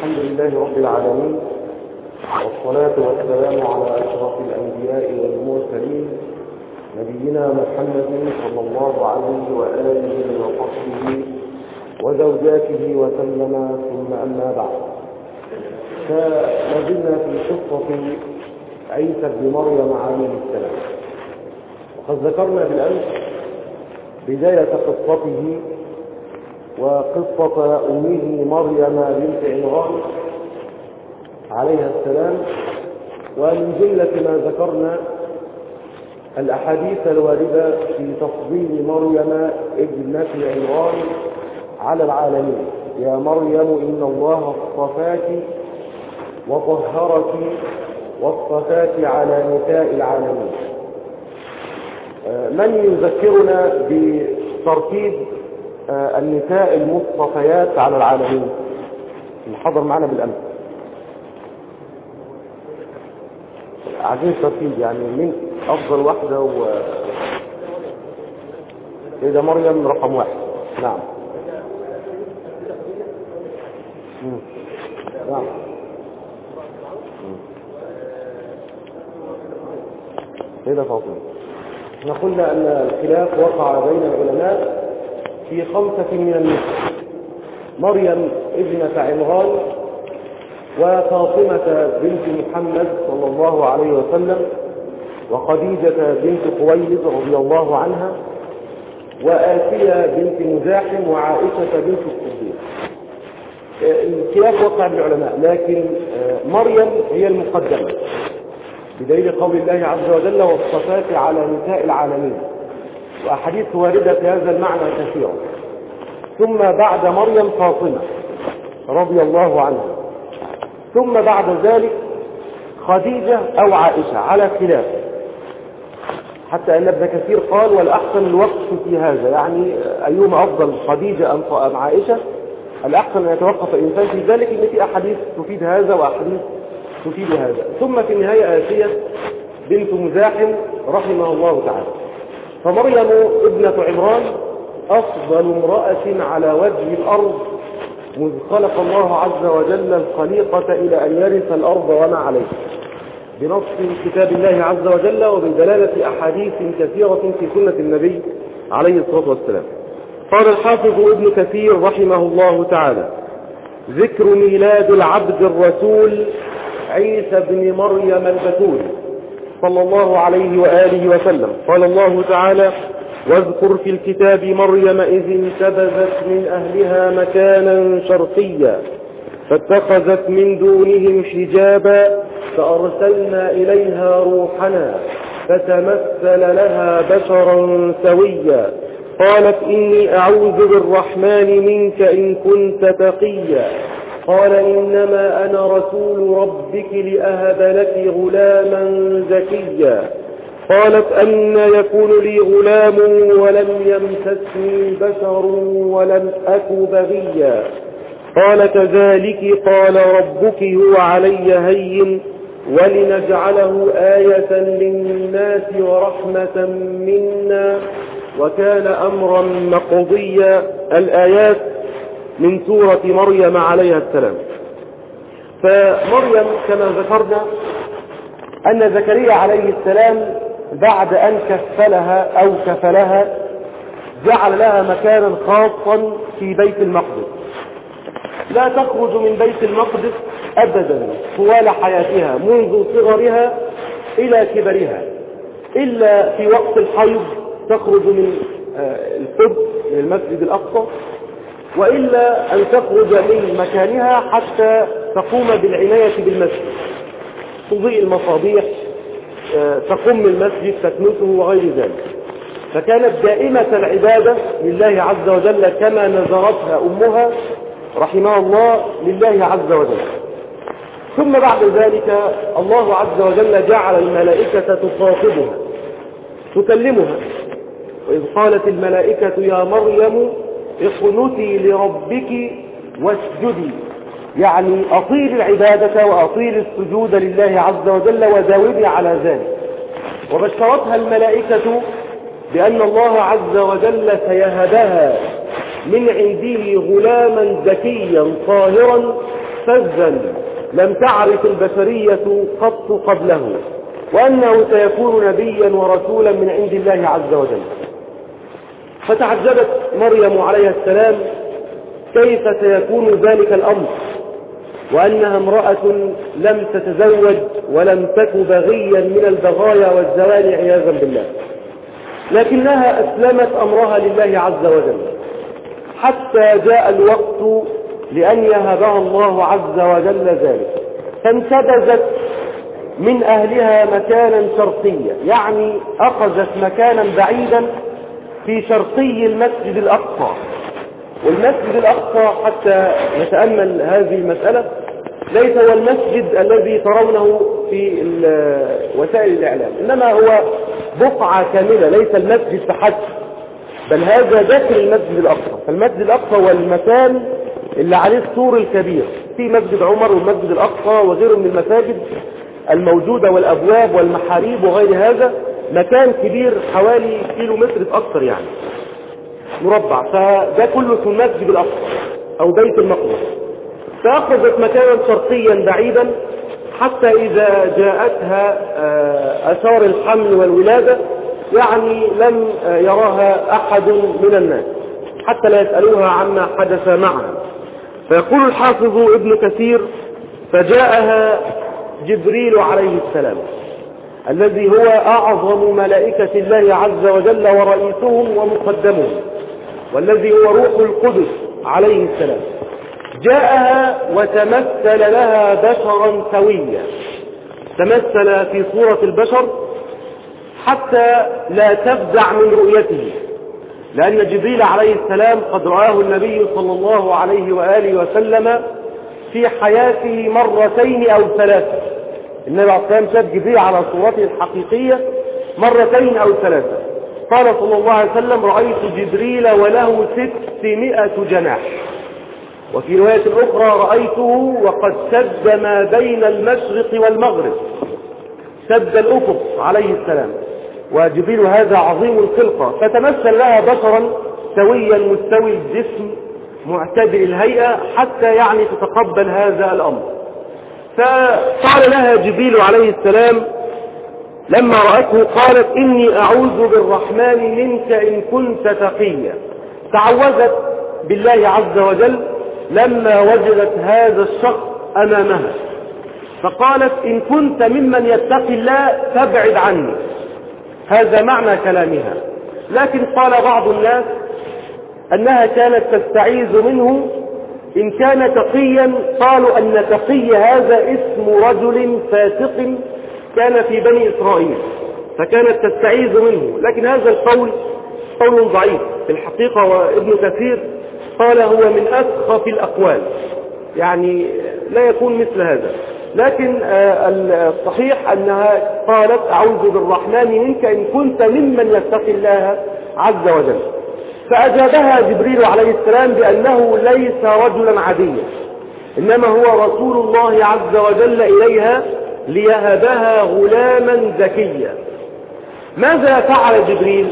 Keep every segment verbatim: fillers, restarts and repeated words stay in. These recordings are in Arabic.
الحمد لله رب العالمين، والصلاة والسلام على أشرف الأنبياء والمرسلين نبينا محمد صلى الله عليه وآله وصحبه وزوجاته وسلم، ثم أما بعد. فلازلنا في قصة عيسى بن مريم عليه السلام، وقد ذكرنا بالأمس بداية قصته وقصة أمه مريم بنت عمران عليها السلام. ومن جملة ما ذكرنا الأحاديث الواردة في تفضيل مريم ابنة عمران على العالمين. يا مريم إن الله اصطفاك وطهرك واصطفاك على نساء العالمين. من يذكرنا بترتيب النساء المصطفيات على العالمين اللي حضر معنا بالأمس؟ عايزين ترتيب، يعني من أفضل واحدة و إذا مريم رقم واحد. نعم مم. نعم سيدة فاطمة. احنا قلنا أن الخلاف وقع بين العلماء في خمسة من النساء: مريم ابنة عمران، وفاطمة بنت محمد صلى الله عليه وسلم، وخديجة بنت خويلد رضي الله عنها، وآسية بنت مزاحم، وعائشة بنت الصديق. الخلاف وقع بين العلماء، لكن مريم هي المقدمة بدليل قول الله عز وجل واصطفاك على نساء العالمين، وأحاديث واردة في هذا المعنى كثيرة. ثم بعد مريم فاطمة رضي الله عنها، ثم بعد ذلك خديجة أو عائشة على خلاف، حتى أن ابن كثير قال والأحسن الوقف في هذا، يعني أيهما أفضل، خديجة أم عائشة؟ الأحسن أن يتوقف الإنسان في ذلك، إن في أحاديث تفيد هذا وأحاديث تفيد هذا. ثم في النهاية آسية بنت مزاحم رحمه الله تعالى. فمريم ابنة عمران أفضل امرأة على وجه الأرض مذ خلق الله عز وجل الخليقة إلى أن يرث الأرض وما عليها، بنص كتاب الله عز وجل وبدلالة أحاديث كثيرة في سنة النبي عليه الصلاة والسلام. قال الحافظ ابن كثير رحمه الله تعالى: ذكر ميلاد العبد الرسول عيسى بن مريم البتول صلى الله عليه وآله وسلم. قال الله تعالى: واذكر في الكتاب مريم إذ انتبذت من أهلها مكانا شرقيا فاتخذت من دونهم حجابا فأرسلنا إليها روحنا فتمثل لها بشرا سويا قالت إني أعوذ بالرحمن منك إن كنت تقيا قال إنما أنا رسول ربك لأهب لك غلاما زكيا قالت أن يكون لي غلام ولم يمسسني بشر ولم أك بغيا قال كذلك قال ربك هو علي هين ولنجعله آية للناس ورحمة منا وكان أمرا مقضيا. الآيات من سورة مريم عليها السلام. فمريم كما ذكرنا أن زكريا عليه السلام بعد أن كفلها أو كفلها جعل لها مكانا خاصا في بيت المقدس، لا تخرج من بيت المقدس أبدا طوال حياتها منذ صغرها إلى كبرها، إلا في وقت الحيض تخرج من القدس من المسجد الأقصى، وإلا أن تخرج من مكانها حتى تقوم بالعناية بالمسجد، تضيء المصابيح، تقوم المسجد، تكنسه وغير ذلك. فكانت دائمة العبادة لله عز وجل كما نذرتها أمها رحمها الله لله عز وجل. ثم بعد ذلك الله عز وجل جعل الملائكة تخاطبها تكلمها، وإذ قالت الملائكة يا مريم اقنتي لربك واسجدي، يعني أطيل العبادة وأطيل السجود لله عز وجل وداومي على ذلك. وبشرتها الملائكة بأن الله عز وجل سيهبها من عنده غلاما زكيا طاهرا فزا لم تعرف البشرية قط قبله، وأنه سيكون نبيا ورسولا من عند الله عز وجل. فتعجبت مريم عليها السلام كيف سيكون ذلك الأمر، وأنها امرأة لم تتزوج ولم تك بغيا من البغايا والزوال عياذا بالله، لكنها أسلمت أمرها لله عز وجل حتى جاء الوقت لأن يهبها الله عز وجل ذلك، فانتبذت من أهلها مكانا شرقيا، يعني أخذت مكانا بعيدا في شرقي المسجد الأقصى. والمسجد الأقصى حتى نتأمل هذه المسألة ليس هو المسجد الذي ترونه في وسائل الإعلام، إنما هو بقعة كاملة، ليس المسجد فحسب، بل هذا داخل المسجد الأقصى. فالمسجد الأقصى هو المكان اللي عليه السور الكبير، في مسجد عمر والمسجد الأقصى وغيره من المساجد الموجودة والأبواب والمحاريب وغير هذا، مكان كبير حوالي كيلو متر أكثر يعني مربع، فده كله في المسجد الأقصى أو بيت المقدس. فأخذت مكانا شرقيا بعيدا حتى إذا جاءتها آثار الحمل والولادة يعني لم يراها أحد من الناس حتى لا يسألوها عما حدث معها. فيقول الحافظ ابن كثير: فجاءها جبريل عليه السلام الذي هو أعظم ملائكة الله عز وجل ورئيسهم ومقدمهم، والذي هو روح القدس عليه السلام. جاءها وتمثل لها بشرا سويا، تمثل في صورة البشر حتى لا تفزع من رؤيته، لأن جبريل عليه السلام قد رآه النبي صلى الله عليه وآله وسلم في حياته مرتين أو ثلاثة. النبي عليه السلام شاف جبريل على صورته الحقيقية مرتين أو ثلاثة. قال صلى الله عليه وسلم: رأيت جبريل وله ستمائة جناح. وفي رواية أخرى: رأيته وقد سد ما بين المشرق والمغرب، سد الأفق عليه السلام. وجبريل هذا عظيم الخلقة، فتمثل لها بشرا سويا مستوي الجسم معتدل الهيئة حتى يعني تتقبل هذا الأمر. فقال لها جبريل عليه السلام لما رأته، قالت: إني أعوذ بالرحمن منك إن كنت تقيا. تعوذت بالله عز وجل لما وجدت هذا الشخص أمامها، فقالت: إن كنت ممن يتقي الله فابعد عني. هذا معنى كلامها. لكن قال بعض الناس أنها كانت تستعيذ منه إن كان تقيا، قالوا أن تقي هذا اسم رجل فاسق كان في بني إسرائيل، فكانت تستعيذ منه. لكن هذا القول قول ضعيف في الحقيقة، وابن كثير قال هو من أسخف الأقوال، يعني لا يكون مثل هذا. لكن الصحيح أنها قالت: أعوذ بالرحمن منك إن كنت ممن يتقي الله عز وجل. فأجابها جبريل عليه السلام بأنه ليس رجلا عاديا، إنما هو رسول الله عز وجل إليها ليهبها غلاما زكيا. ماذا فعل جبريل؟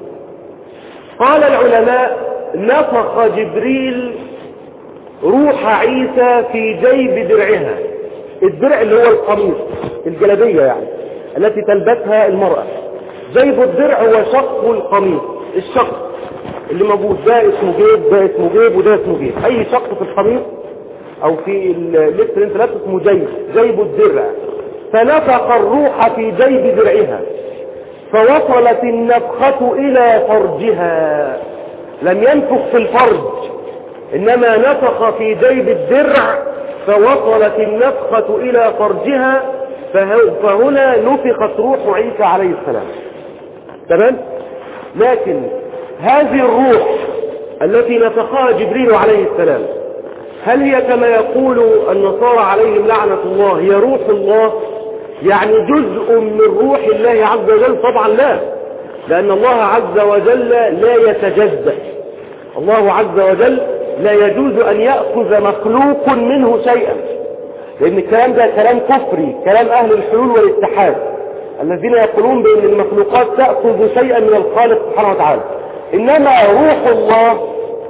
قال العلماء: نفخ جبريل روح عيسى في جيب درعها. الدرع اللي هو القميص، الجلابية يعني التي تلبسها المرأة. جيب الدرع هو شق القميص، الشق اللي موجود، ده اسمه جيب، ده اسمه جيب، وده اسمه جيب. اي شق في القميص او في اللبس اللي انت لابسه اسمه جيب، جيب الدرع. فنفخ الروح في جيب درعها فوصلت النفخة الى فرجها. لم ينفخ في الفرج، انما نفخ في جيب الدرع فوصلت النفخة الى فرجها، فهنا نفخت روح عيسى عليه السلام. تمام؟ لكن هذه الروح التي نفخها جبريل عليه السلام، هل هي كما يقول النصارى عليهم لعنة الله هي روح الله، يعني جزء من روح الله عز وجل؟ طبعا لا، لأن الله عز وجل لا يتجزأ. الله عز وجل لا يجوز أن يأخذ مخلوق منه شيئا، لأن الكلام ده كلام كفري، كلام أهل الحلول والاتحاد الذين يقولون بأن المخلوقات تأخذ شيئا من الخالق سبحانه وتعالى. إنما روح الله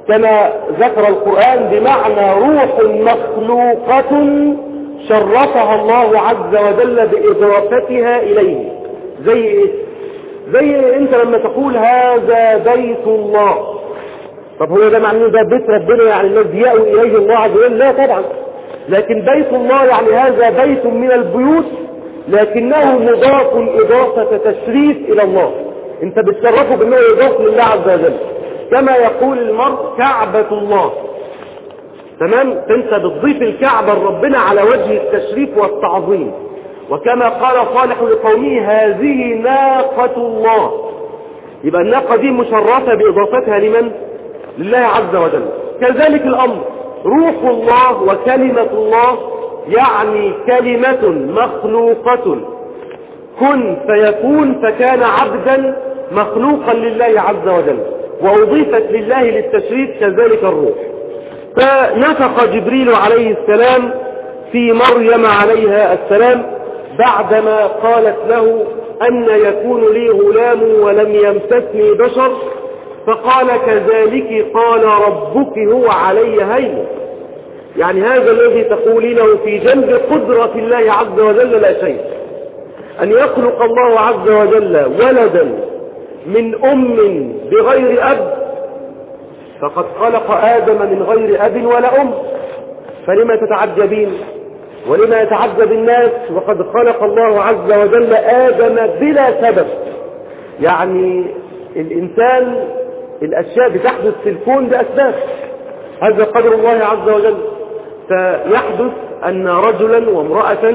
كما ذكر القرآن بمعنى روح مخلوقة شرفها الله عز وجل بإضافتها إليه. زي إيه؟ زي أنت لما تقول هذا بيت الله، طب هو ده معنى ده بيت ربنا يعني الناس يأوي إليه الله عز وجل؟ لا طبعا، لكن بيت الله يعني هذا بيت من البيوت لكنه مضاف إضافة تشريف إلى الله، أنت بتشرفه بأنه يضاف لله عز وجل. كما يقول المرء كعبة الله، تمام؟ أنت بتضيف الكعبة لربنا على وجه التشريف والتعظيم. وكما قال صالح لقومه هذه ناقة الله، يبقى الناقة دي مشرفة بإضافتها لمن؟ لله عز وجل. كذلك الأمر، روح الله وكلمة الله يعني كلمة مخلوقة كن فيكون، فكان عبدا مخلوقا لله عز وجل وأضيفت لله للتشريف. كذلك الروح. فنفخ جبريل عليه السلام في مريم عليها السلام بعدما قالت له أن يكون لي غلام ولم يمسسني بشر، فقال كذلك قال ربك هو علي هين. يعني هذا الذي تقولينه في جنب قدرة الله عز وجل لا شيء، أن يخلق الله عز وجل ولدا من أم بغير أب، فقد خلق آدم من غير أب ولا أم، فلما تتعجبين ولما يتعجب الناس وقد خلق الله عز وجل آدم بلا سبب. يعني الإنسان الأشياء بتحدث في الكون بأسباب، هذا قدر الله عز وجل. فيحدث أن رجلا وامرأة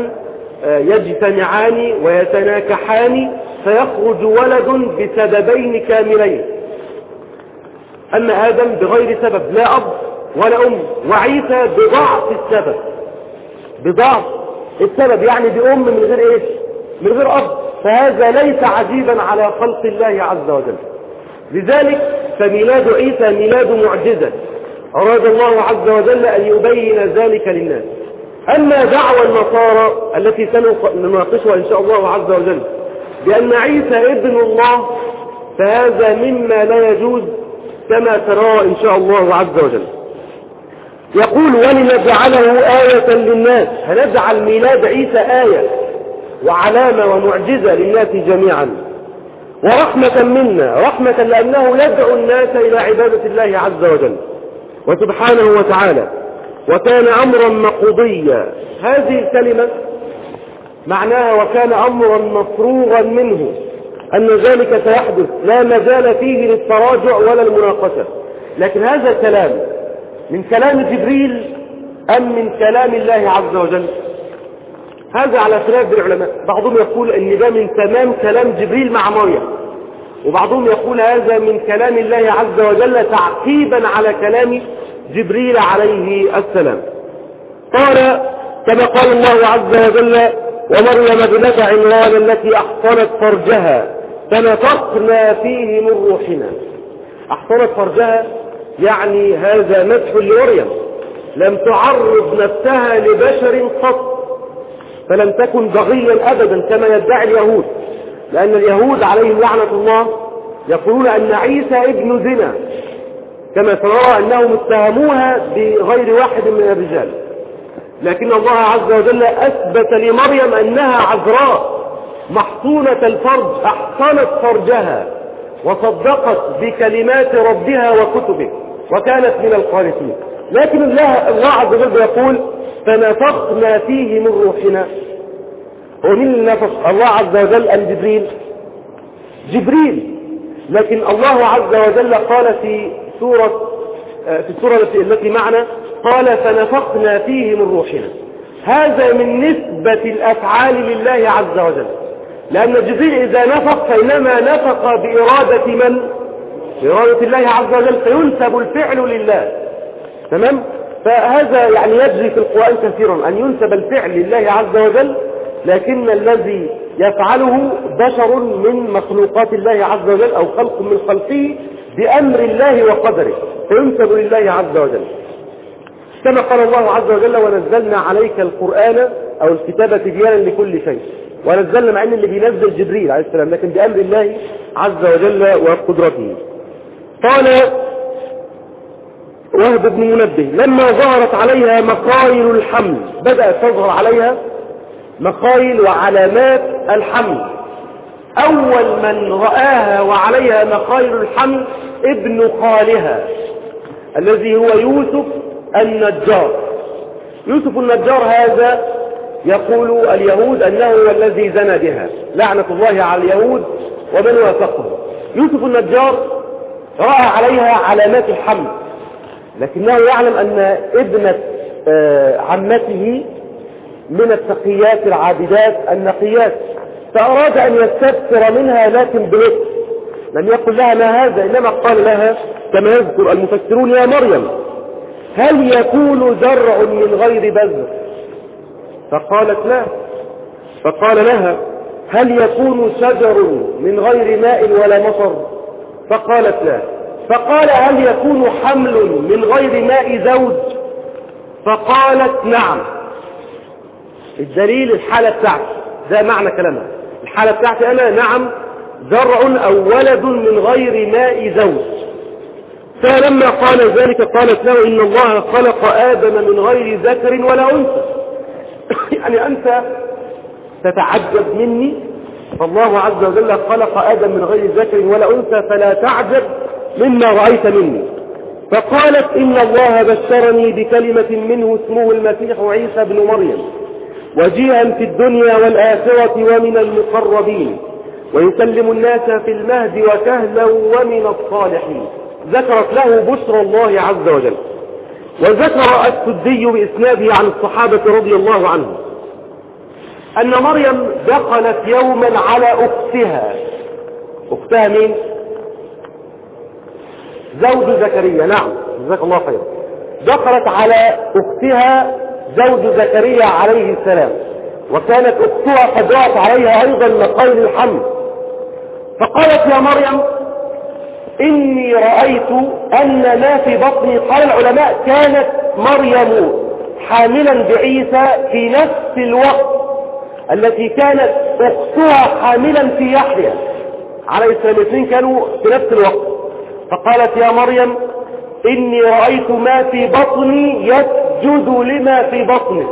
يجتمعان ويتناكحان فيخرج ولد بسببين كاملين. أما آدم بغير سبب، لا أب ولا أم، وعيسى بضعف السبب، بضعف السبب يعني بأم من غير إيش؟ من غير أب. فهذا ليس عجيبا على خلق الله عز وجل. لذلك فميلاد عيسى ميلاد معجزة أراد الله عز وجل أن يبين ذلك للناس. أما دعوى النصارى التي سنناقشها إن شاء الله عز وجل بأن عيسى ابن الله، فهذا مما لا يجوز كما ترى إن شاء الله عز وجل. يقول ولنجعله آية للناس، هنجعل ميلاد عيسى آية وعلامة ومعجزة للناس جميعا، ورحمة منا، رحمة لأنه يدعو الناس إلى عبادة الله عز وجل وسبحانه وتعالى، وكان أمرا مقضيا. هذه الكلمة معناها وكان أمرا مفروغا منه، أن ذلك سيحدث، لا مجال فيه للتراجع ولا المناقشة. لكن هذا الكلام من كلام جبريل أم من كلام الله عز وجل؟ هذا على خلاف بالعلماء. بعضهم يقول أن ده من تمام كلام جبريل مع مريم، وبعضهم يقول هذا من كلام الله عز وجل تعقيبا على كلام جبريل عليه السلام. قال كما قال الله عز وجل ومريم ابنة عمران التي أحصنت فرجها فنفخنا فيه من روحنا. أحصنت فرجها يعني هذا مدح لمريم، لم تعرض نفسها لبشر قط، فلم تكن بغيا أبدا كما يدعي اليهود، لأن اليهود عليهم لعنة الله يقولون أن عيسى ابن زنا، كما ترى أنهم اتهموها بغير واحد من الرجال. لكن الله عز وجل أثبت لمريم أنها عذراء محصونة الفرج، أحصنت فرجها وصدقت بكلمات ربها وكتبه وكانت من القانتين. لكن الله, الله عز وجل يقول فنفخنا فيه من روحنا. ومن النفخ؟ الله عز وجل أم جبريل؟ جبريل. لكن الله عز وجل قال في سورة في السورة التي معنا قال فنفخنا فيه من روحنا. هذا من نسبة الأفعال لله عز وجل، لأن جبريل إذا نفخ فإنما نفخ بإرادة من؟ بإرادة الله عز وجل، فينسب الفعل لله. تمام؟ فهذا يعني يجري في القرآن كثيرا أن ينسب الفعل لله عز وجل، لكن الذي يفعله بشر من مخلوقات الله عز وجل أو خلق من خلقه بأمر الله وقدره، فينسب لله عز وجل. كما قال الله عز وجل ونزلنا عليك القرآن أو الكتابة تبيانا لكل شيء، ونزلنا مع أن اللي بينزل جبريل عليه السلام، لكن بأمر الله عز وجل وقدرته. قال وهب بن منبه لما ظهرت عليها مقايل الحمل، بدأت تظهر عليها مقايل وعلامات الحمل. أول من رآها وعليها مقايل الحمل ابن خالها الذي هو يوسف النجار. يوسف النجار هذا يقول اليهود أنه هو الذي زنى بها، لعنة الله على اليهود ومن وافقه. يوسف النجار رأى عليها علامات الحمل، لكنه يعلم أن ابنة عمته من التقيات العابدات النقيات، فأراد أن يستبصر منها لكن بلطف، لم يقل لها ما هذا، إنما قال لها كما يذكر المفسرون: يا مريم هل يكون زرع من غير بذر؟ فقالت لا. فقال لها: هل يكون شجر من غير ماء ولا مطر؟ فقالت لا. فقال: هل يكون حمل من غير ماء زوج؟ فقالت نعم. الدليل الحالة بتاعتي، ده معنى كلامها، الحالة بتاعتي أنا نعم زرع أو ولد من غير ماء زوج. فلما قال ذلك قالت له: إن الله خلق آدم من غير ذكر ولا أنثى. يعني أنت تتعجب مني، فالله عز وجل خلق آدم من غير ذكر ولا أنثى، فلا تعجب مما رأيت مني. فقالت: إن الله بشرني بكلمة منه اسمه المسيح عيسى بن مريم، وجيها في الدنيا والآخرة ومن المقربين، ويكلم الناس في المهد وكهلا ومن الصالحين. ذكرت له بشرى الله عز وجل. وذكر السدي بإسناده عن الصحابة رضي الله عنهم أن مريم دخلت يوما على أختها. أختها مين؟ زوج زكريا. نعم، جزاك الله خير. دخلت على أختها زوج زكريا عليه السلام، وكانت أختها قد رأت عليها أيضا مقايل الحمل. فقالت: يا مريم إني رأيت أن ما في بطني، قال العلماء كانت مريم حاملا بعيسى في نفس الوقت التي كانت أختها حاملا في يحيى عليه السلام، الاثنين كانوا في نفس الوقت. فقالت: يا مريم إني رأيت ما في بطني يسجد لما في بطنك.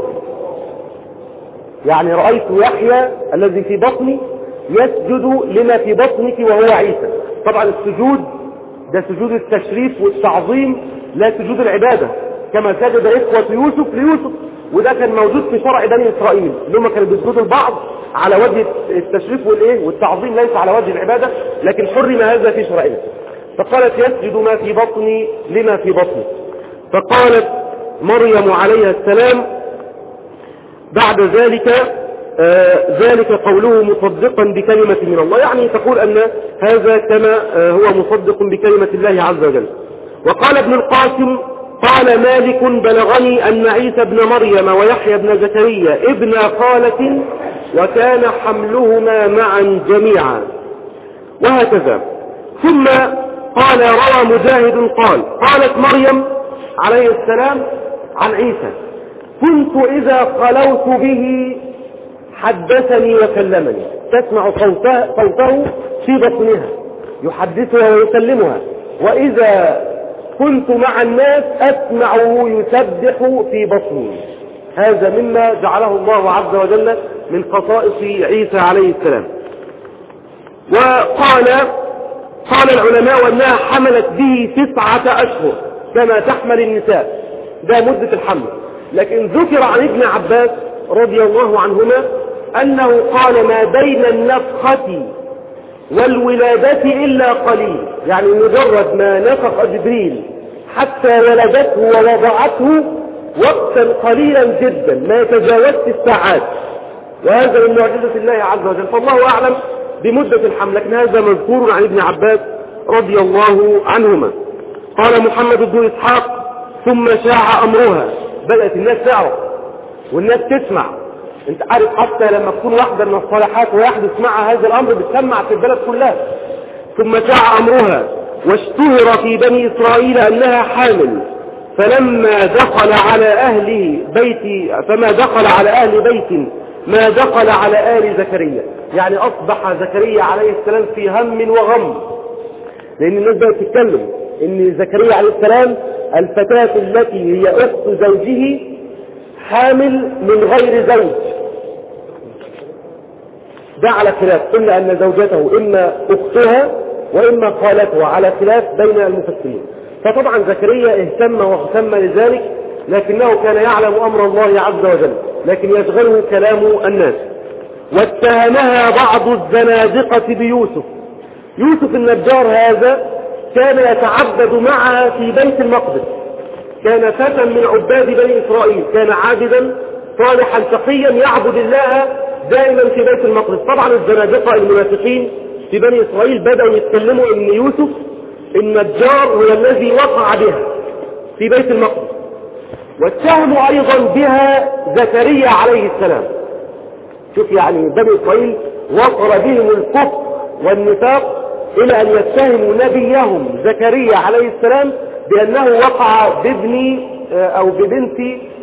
يعني رأيت يحيى الذي في بطني يسجد لما في بطنك وهو عيسى. طبعا السجود ده سجود التشريف والتعظيم، لا سجود العبادة، كما سجد إخوة يوسف ليوسف، وده كان موجود في شرع بني إسرائيل، اللي هم كانوا بيسجدوا البعض على وجه التشريف والإيه والتعظيم، ليس على وجه العبادة، لكن حرم هذا في شرعنا. فقالت: يسجد ما في بطني لما في بطني. فقالت مريم عليها السلام بعد ذلك: آه ذلك قوله مصدقا بكلمة من الله، يعني تقول أن هذا كما آه هو مصدق بكلمة الله عز وجل. وقال ابن القاسم: قال مالك: بلغني أن عيسى بن مريم ويحيى بن زكريا ابن خالة، وكان حملهما معا جميعا. وهكذا. ثم قال: روى مجاهد قال: قالت مريم عليه السلام عن عيسى: كنت إذا خلوت به حدثني وكلمني. تسمع صوته, صوته في بطنها يحدثها ويكلمها، وإذا كنت مع الناس أسمعه يسبح في بطني. هذا مما جعله الله عز وجل من خصائص عيسى عليه السلام. وقال قال العلماء أنها حملت به تسعة أشهر كما تحمل النساء، ده مدة الحمل. لكن ذكر عن ابن عباس رضي الله عنهما أنه قال: ما بين النفخة والولادة إلا قليل، يعني مجرد ما نفخ جبريل حتى ولدته ووضعته وقتا قليلا جدا ما يتجاوز الساعات، وهذا من معجزة الله عز وجل. فالله أعلم بمدة الحمل، لكن هذا مذكور عن ابن عباس رضي الله عنهما. قال محمد بن إسحاق: ثم شاع أمرها، بدأت الناس تعرف والناس تسمع. انت عارف حتى لما تكون واحدة من الصالحات ويحدث معها هذا الأمر بتسمع في البلد كلها. ثم شاع أمرها واشتهر في بني إسرائيل أنها حامل، فلما دخل على أهل بيت فما دخل على أهل بيت ما دخل على آل زكريا، يعني أصبح زكريا عليه السلام في هم وغم، لأن الناس بقت تتكلم إن زكريا عليه السلام الفتاة التي هي أخت زوجه حامل من غير زوج، ده على خلاف، قلنا أن زوجته إما أختها وإما خالته، على خلاف بين المفسرين. فطبعا زكريا اهتم واهتم لذلك، لكنه كان يعلم أمر الله عز وجل، لكن يشغله كلام الناس. واتهمها بعض الزنادقة بيوسف. يوسف النجار هذا كان يتعبد معها في بيت المقدس، كان فتى من عباد بني إسرائيل، كان عابدا صالحا تقيا يعبد الله دائما في بيت المقدس. طبعا الزنادقة المنافقين في بني إسرائيل بدأوا يتكلموا ان يوسف النجار هو الذي وقع بها في بيت المقدس، واتهموا ايضا بها زكريا عليه السلام. شوف يعني بني إسرائيل وصل بهم الكفر والنفاق الى ان يتهموا نبيهم زكريا عليه السلام بانه وقع بابن او ببنت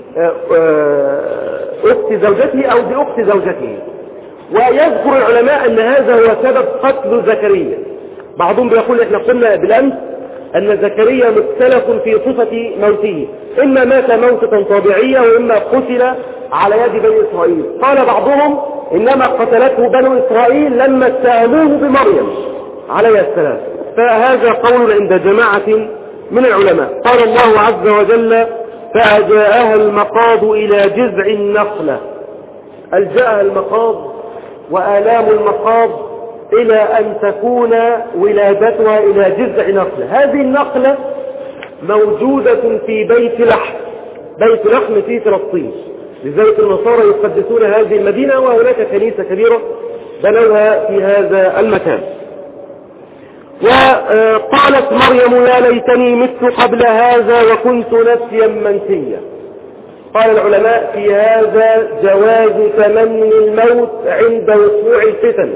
اخت زوجته او باخت زوجته. ويذكر العلماء ان هذا هو سبب قتل زكريا. بعضهم بيقول احنا قلنا بالامس ان زكريا مختلف في صفة موته، اما مات موتة طبيعية واما قتل على يد بني اسرائيل. قال بعضهم انما قتلته بنو اسرائيل لما اتهموه بمريم عليه السلام، فهذا قول عند جماعة من العلماء. قال الله عز وجل فأجاءها المقاض إلى جذع النخلة. ألجأها المقاض وآلام المقاض إلى أن تكون ولادتها إلى جذع نخلة. هذه النخلة موجودة في بيت لحم، بيت لحم في فلسطين، لذلك النصارى يقدسون هذه المدينة، وهناك كنيسة كبيرة بنوها في هذا المكان. وقالت مريم يا ليتني مت قبل هذا وكنت نسيا منسيا. قال العلماء في هذا جواز تمني الموت عند وقوع الفتن،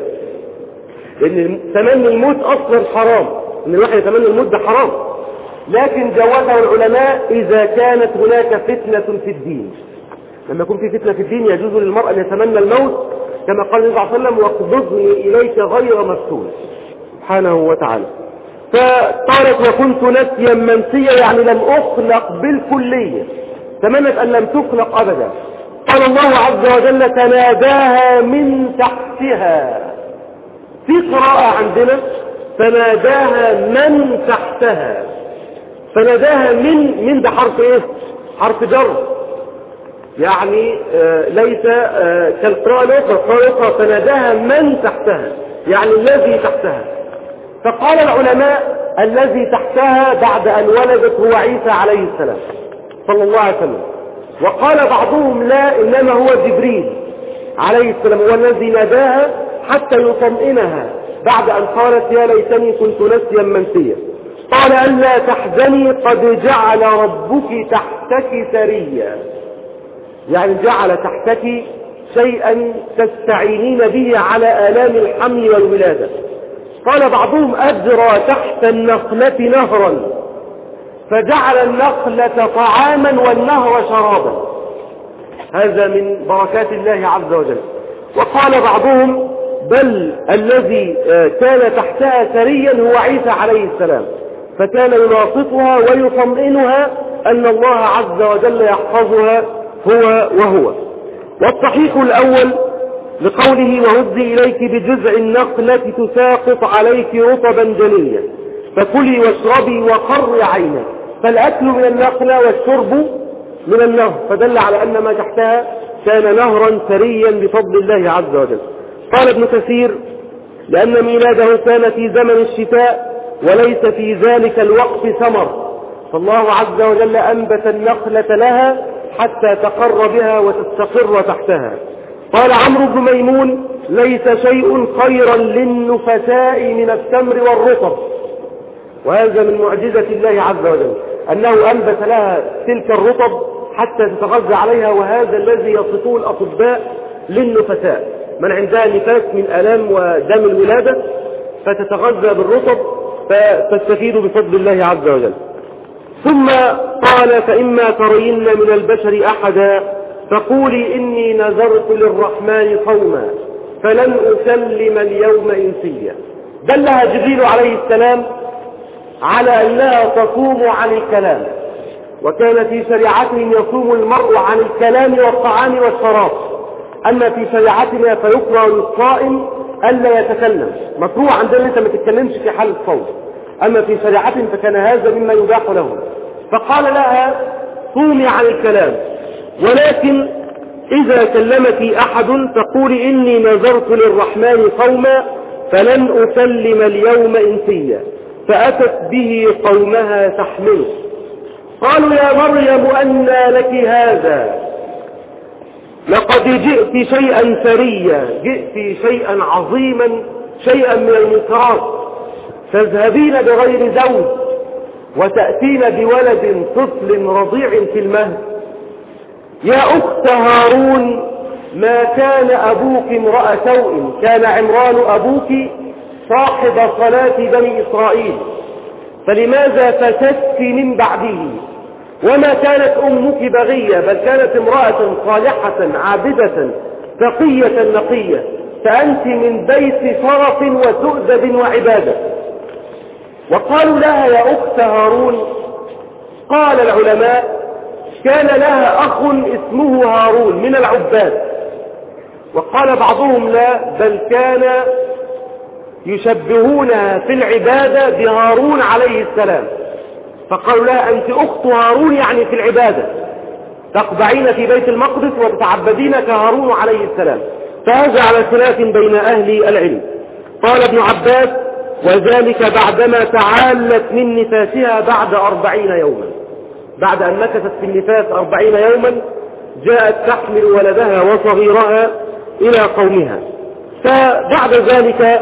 لأن تمني الموت أصلا حرام، إن الواحد يتمنى الموت ده حرام، لكن جوازه العلماء إذا كانت هناك فتنة في الدين. لما يكون في فتنة في الدين يجوز للمرأة أن يتمنى الموت، كما قال النبي صلى الله عليه وسلم واقبضني إليك غير مفتون سبحانه وتعالى. فقالت وكنت نسيا منسيا، يعني لم أخلق بالكلية، تمنت أن لم تخلق أبدا. قال الله عز وجل تناداها من تحتها. في قراءة عندنا فناداها من تحتها، فناداها من من ده حرف ايه؟ حرف جر، يعني آه ليس آه كالقراءة الأخرى. القراءة الأخرى فناداها من تحتها، يعني الذي تحتها. فقال العلماء الذي تحتها بعد أن ولدت هو عيسى عليه السلام صلى الله عليه وسلم. وقال بعضهم لا، إنما هو جبريل عليه السلام هو الذي ناداها حتى يطمئنها بعد أن قالت يا ليتني كنت نسيا منسيا. قال ألا تحزني قد جعل ربك تحتك سريا، يعني جعل تحتك شيئا تستعينين به على آلام الحمل والولادة. قال بعضهم أجرى تحت النخلة نهرا فجعل النخلة طعاما والنهر شرابا، هذا من بركات الله عز وجل. وقال بعضهم بل الذي كان تحتها سريا هو عيسى عليه السلام، فكان يناصفها ويطمئنها أن الله عز وجل يحفظها هو وهو. والصحيح الأول لقوله وهزي إليك بجذع النخلة تساقط عليك رطبا جنيا فكلي واشربي وقري عينك. فالأكل من النخلة والشرب من النهر، فدل على أن ما تحتها كان نهرا سريا بفضل الله عز وجل. قال ابن كثير لأن ميلاده كان في زمن الشتاء وليس في ذلك الوقت ثمر، فالله عز وجل أنبت النخلة لها حتى تقر بها وتستقر تحتها. قال عمرو بن ميمون ليس شيء خيرا للنفساء من التمر والرطب، وهذا من معجزة الله عز وجل أنه أنبت لها تلك الرطب حتى تتغذى عليها، وهذا الذي يصفه الأطباء للنفساء، من عندها نفاس من آلام ودم الولادة فتتغذى بالرطب فتستفيد بفضل الله عز وجل. ثم قال فإما ترين من البشر أحدا فقولي إني نذرت للرحمن صوما فلن أكلم اليوم إنسيا. دلها جبريل عليه السلام على أنها تصوم عن الكلام، وكان في شريعتهم يصوم المرء عن الكلام والطعام والشراب. أما في شريعتنا فيكره للصائم ألا يتكلم، مكروه عندنا أنت ما تتكلمش في حال الصوم. أما في شريعتهم فكان هذا مما يباح لهم. فقال لها صومي عن الكلام، ولكن إذا كلمك أحد فقولي إني نذرت للرحمن صوما فلن أكلم اليوم إنسيا. فأتت به قومها تحمله. قالوا يا مريم أنى لك هذا؟ لقد جئت شيئا ثريا، جئت شيئا عظيما، شيئا من المنكرات. تذهبين بغير زوج وتأتين بولد طفل رضيع في المهد. يا أخت هارون ما كان أبوك امرأ سوء، كان عمران أبوك صاحب صلاة بني إسرائيل، فلماذا فسدت من بعده؟ وما كانت أمك بغية، بل كانت امرأة صالحة عابدة تقية نقية، فأنت من بيت شرف وتؤدب وعبادة. وقالوا لها يا أخت هارون. قال العلماء كان لها أخ اسمه هارون من العباد، وقال بعضهم لا، بل كان يشبهونها في العبادة بهارون عليه السلام، فقالوا لها أنت أخت هارون يعني في العبادة، تقبعين في بيت المقدس وتتعبدين كهارون عليه السلام. فهذا على خلاف بين أهل العلم. قال ابن عباس وذلك بعدما تعالت من نفاسها بعد أربعين يوما، بعد أن مكثت في النفاس أربعين يوما جاءت تحمل ولدها وصغيرها إلى قومها. فبعد ذلك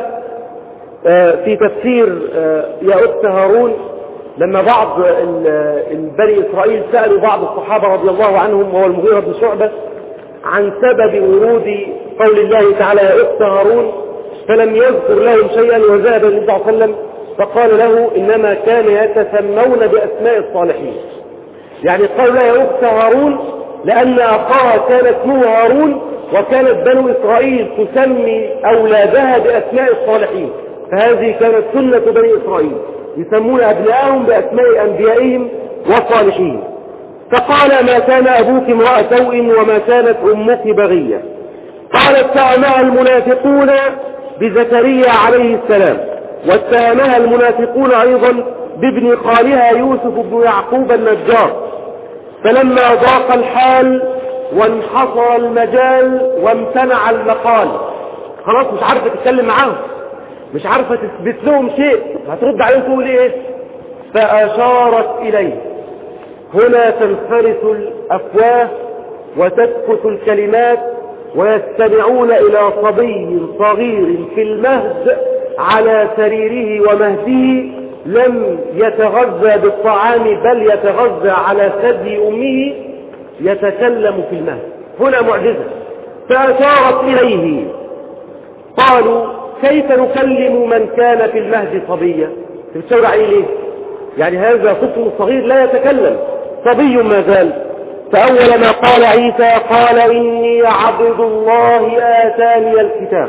في تفسير يا أخت هارون، لما بعض بني إسرائيل سألوا بعض الصحابة رضي الله عنهم وهو المغيرة بن شعبة عن سبب ورود قول الله تعالى يا أخت هارون، فلم يذكر لهم شيئا، وذهب النبي صلى الله عليه وسلم فقال له إنما كان يتسمون بأسماء الصالحين. يعني قال لا يا أخت هارون لأن أخاها كان اسمه هارون، وكانت بنو إسرائيل تسمي أولادها بأسماء الصالحين، فهذه كانت سنة بني إسرائيل يسمون أبنائهم بأسماء أنبيائهم وصالحين. فقال ما كان أبوك امرأ سوء وما كانت أمك بغية. قالت اتهمها المنافقون بزكريا عليه السلام، واتهمها المنافقون أيضا بابن خالها يوسف بن يعقوب النجار. فلما ضاق الحال وانحصر المجال وامتنع المقال، خلاص مش عارفة تتكلم معاهم، مش عارفة تثبت لهم شيء، هترد عليهم تقول ايه؟ فأشارت إليه. هنا تنخرس الأفواه وتسكت الكلمات، ويستمعون إلى صبي صغير في المهد على سريره ومهده لم يتغذى بالطعام بل يتغذى على ثدي أمه يتكلم في المهد. هنا معجزة. فأشارت إليه. قالوا كيف نكلم من كان في المهد صبيا؟ تبتشور عليه ليه؟ يعني هذا طفل صغير لا يتكلم، صبي ما زال. فأول ما قال عيسى قال إني عبد الله آتاني الكتاب.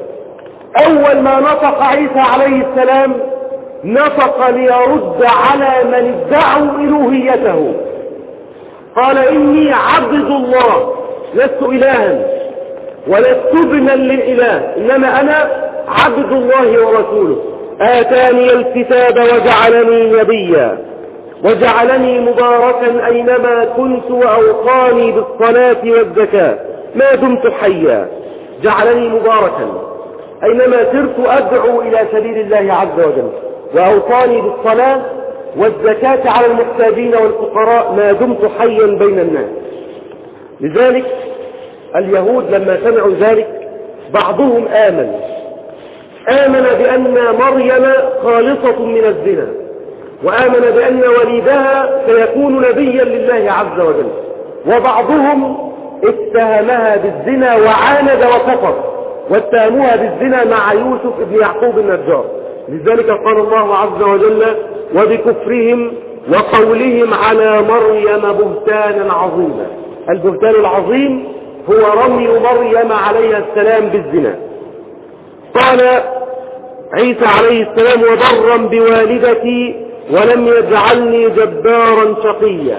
أول ما نطق عيسى عليه السلام نطق ليرد على من ادعوا إلوهيته. قال إني عبد الله، لست إلها ولست ابنا للإله، إنما أنا عبد الله ورسوله. آتاني الكتاب وجعلني نبيا وجعلني مباركا أينما كنت وأوصاني بالصلاة والزكاة ما دمت حيا. جعلني مباركا أينما سرت أدعو إلى سبيل الله عز وجل، وأوصاني بالصلاة والزكاة على المحتاجين والفقراء ما دمت حيا بين الناس. لذلك اليهود لما سمعوا ذلك بعضهم آمن آمن بأن مريم خالصة من الزنا، وآمن بأن وليدها سيكون نبيا لله عز وجل، وبعضهم اتهمها بالزنا وعاند وكفر، واتهموها بالزنا مع يوسف ابن يعقوب النجار. لذلك قال الله عز وجل وبكفرهم وقولهم على مريم بهتانا عظيما. البهتان العظيم هو رمي مريم عليها السلام بالزنا. قال عيسى عليه السلام وبرا بوالدتي ولم يجعلني جبارا شقيا.